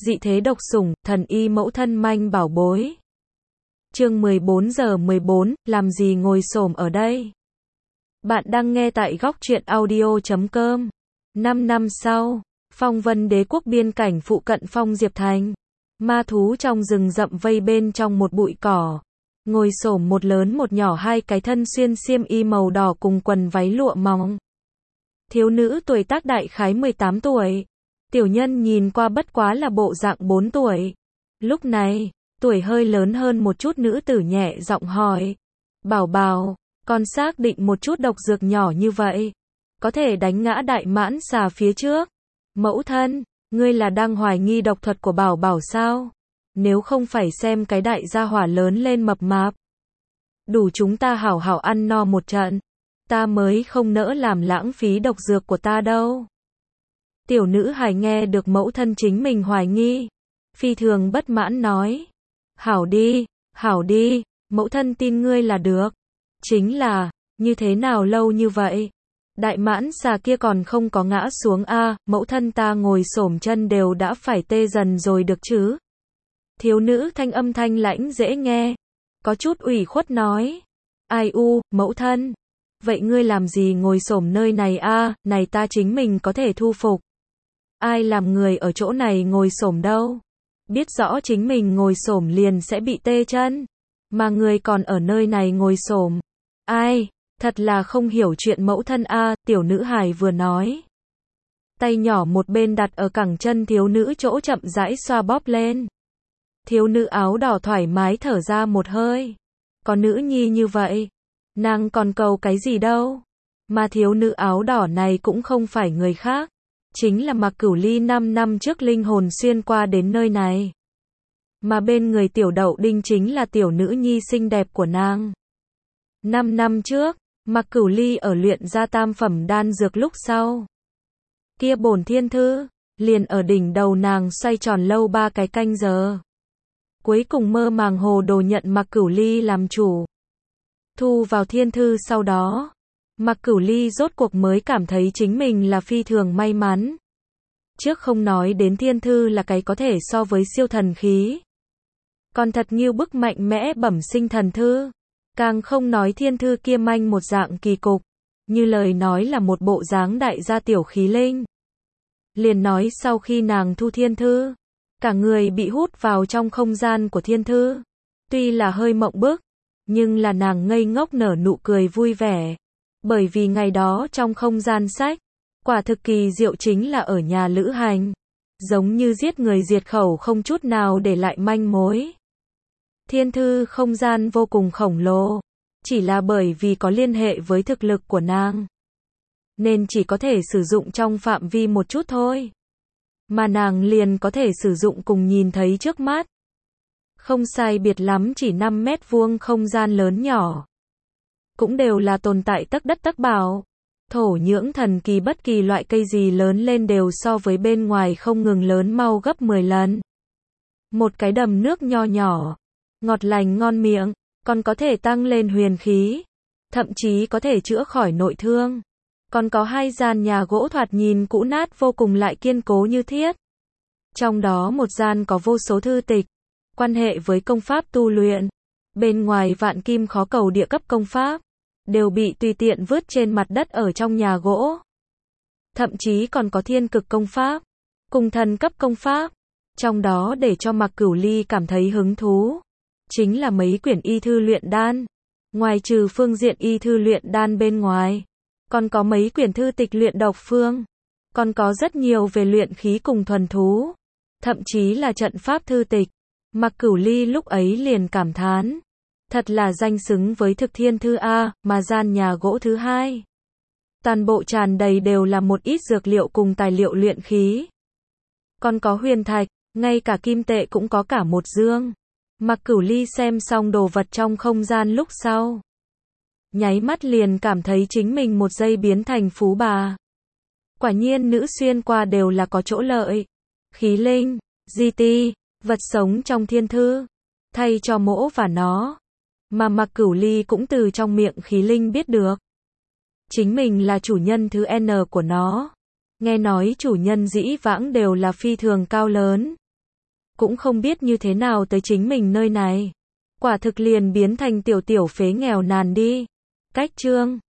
dị thế độc sủng, thần y mẫu thân manh bảo bối. Chương 14:14, làm gì ngồi xổm ở đây? Bạn đang nghe tại góc truyện audio.com. 5 năm sau, phong vân đế quốc biên cảnh phụ cận Phong Diệp Thành. Ma thú trong rừng rậm vây bên trong một bụi cỏ. Ngồi xổm một lớn một nhỏ, hai cái thân xuyên xiêm y màu đỏ cùng quần váy lụa mỏng. Thiếu nữ tuổi tác đại khái 18 tuổi. Tiểu nhân nhìn qua bất quá là bộ dạng 4 tuổi. Lúc này, tuổi hơi lớn hơn một chút nữ tử nhẹ giọng hỏi. Bảo bảo, con xác định một chút độc dược nhỏ như vậy, có thể đánh ngã đại mãn xà phía trước. Mẫu thân, ngươi là đang hoài nghi độc thuật của bảo bảo sao? Nếu không phải xem cái đại gia hỏa lớn lên mập mạp, đủ chúng ta hảo hảo ăn no một trận, ta mới không nỡ làm lãng phí độc dược của ta đâu. Tiểu nữ hài nghe được mẫu thân chính mình hoài nghi, phi thường bất mãn nói. Hảo đi, mẫu thân tin ngươi là được. Chính là, như thế nào lâu như vậy? Đại mãn xà kia còn không có ngã xuống a, mẫu thân ta ngồi xổm chân đều đã phải tê dần rồi được chứ? Thiếu nữ thanh âm thanh lãnh dễ nghe, có chút ủy khuất nói. Ai u, mẫu thân, vậy ngươi làm gì ngồi xổm nơi này a, này ta chính mình có thể thu phục. Ai làm người ở chỗ này ngồi xổm đâu? Biết rõ chính mình ngồi xổm liền sẽ bị tê chân, mà người còn ở nơi này ngồi xổm. Ai, thật là không hiểu chuyện mẫu thân a, tiểu nữ hài vừa nói. Tay nhỏ một bên đặt ở cẳng chân thiếu nữ chỗ chậm rãi xoa bóp lên. Thiếu nữ áo đỏ thoải mái thở ra một hơi. Có nữ nhi như vậy, nàng còn cầu cái gì đâu. Mà thiếu nữ áo đỏ này cũng không phải người khác, chính là Mạc Cửu Ly 5 năm trước linh hồn xuyên qua đến nơi này. Mà bên người tiểu đậu đinh chính là tiểu nữ nhi xinh đẹp của nàng. 5 năm trước, Mạc Cửu Ly ở luyện ra tam phẩm đan dược lúc sau. Kia bổn thiên thư, liền ở đỉnh đầu nàng xoay tròn lâu 3 cái canh giờ. Cuối cùng mơ màng hồ đồ nhận Mạc Cửu Ly làm chủ. Thu vào thiên thư sau đó, Mạc Cửu Ly rốt cuộc mới cảm thấy chính mình là phi thường may mắn. Trước không nói đến thiên thư là cái có thể so với siêu thần khí, còn thật nghiêu bức mạnh mẽ bẩm sinh thần thư. Càng không nói thiên thư kia manh một dạng kỳ cục, như lời nói là một bộ dáng đại gia tiểu khí linh. Liền nói sau khi nàng thu thiên thư, cả người bị hút vào trong không gian của thiên thư. Tuy là hơi mộng bức, nhưng là nàng ngây ngốc nở nụ cười vui vẻ. Bởi vì ngày đó trong không gian sách, quả thực kỳ diệu chính là ở nhà lữ hành. Giống như giết người diệt khẩu không chút nào để lại manh mối. Thiên thư không gian vô cùng khổng lồ, chỉ là bởi vì có liên hệ với thực lực của nàng, nên chỉ có thể sử dụng trong phạm vi một chút thôi. Mà nàng liền có thể sử dụng cùng nhìn thấy trước mắt. Không sai biệt lắm chỉ 5 mét vuông không gian lớn nhỏ. Cũng đều là tồn tại tấc đất tấc bảo. Thổ nhưỡng thần kỳ bất kỳ loại cây gì lớn lên đều so với bên ngoài không ngừng lớn mau gấp 10 lần. Một cái đầm nước nho nhỏ, ngọt lành ngon miệng, còn có thể tăng lên huyền khí, thậm chí có thể chữa khỏi nội thương. Còn có 2 gian nhà gỗ thoạt nhìn cũ nát vô cùng lại kiên cố như thiết. Trong đó một gian có vô số thư tịch, quan hệ với công pháp tu luyện. Bên ngoài vạn kim khó cầu địa cấp công pháp, đều bị tùy tiện vứt trên mặt đất ở trong nhà gỗ. Thậm chí còn có thiên cực công pháp, cùng thần cấp công pháp. Trong đó để cho Mạc Cửu Ly cảm thấy hứng thú, chính là mấy quyển y thư luyện đan. Ngoài trừ phương diện y thư luyện đan bên ngoài, còn có mấy quyển thư tịch luyện độc phương. Còn có rất nhiều về luyện khí cùng thuần thú. Thậm chí là trận pháp thư tịch. Mạc Cửu Ly lúc ấy liền cảm thán. Thật là danh xứng với thực thiên thư A, mà gian nhà gỗ thứ hai. Toàn bộ tràn đầy đều là một ít dược liệu cùng tài liệu luyện khí. Còn có huyền thạch, ngay cả kim tệ cũng có cả một dương. Mạc Cửu Ly xem xong đồ vật trong không gian lúc sau, nháy mắt liền cảm thấy chính mình một giây biến thành phú bà. Quả nhiên nữ xuyên qua đều là có chỗ lợi. Khí linh, di ti, vật sống trong thiên thư, thay cho mỗ và nó. Mà Mạc Cửu Ly cũng từ trong miệng khí linh biết được, chính mình là chủ nhân thứ N của nó. Nghe nói chủ nhân dĩ vãng đều là phi thường cao lớn, cũng không biết như thế nào tới chính mình nơi này. Quả thực liền biến thành tiểu tiểu phế nghèo nàn đi. Cách chương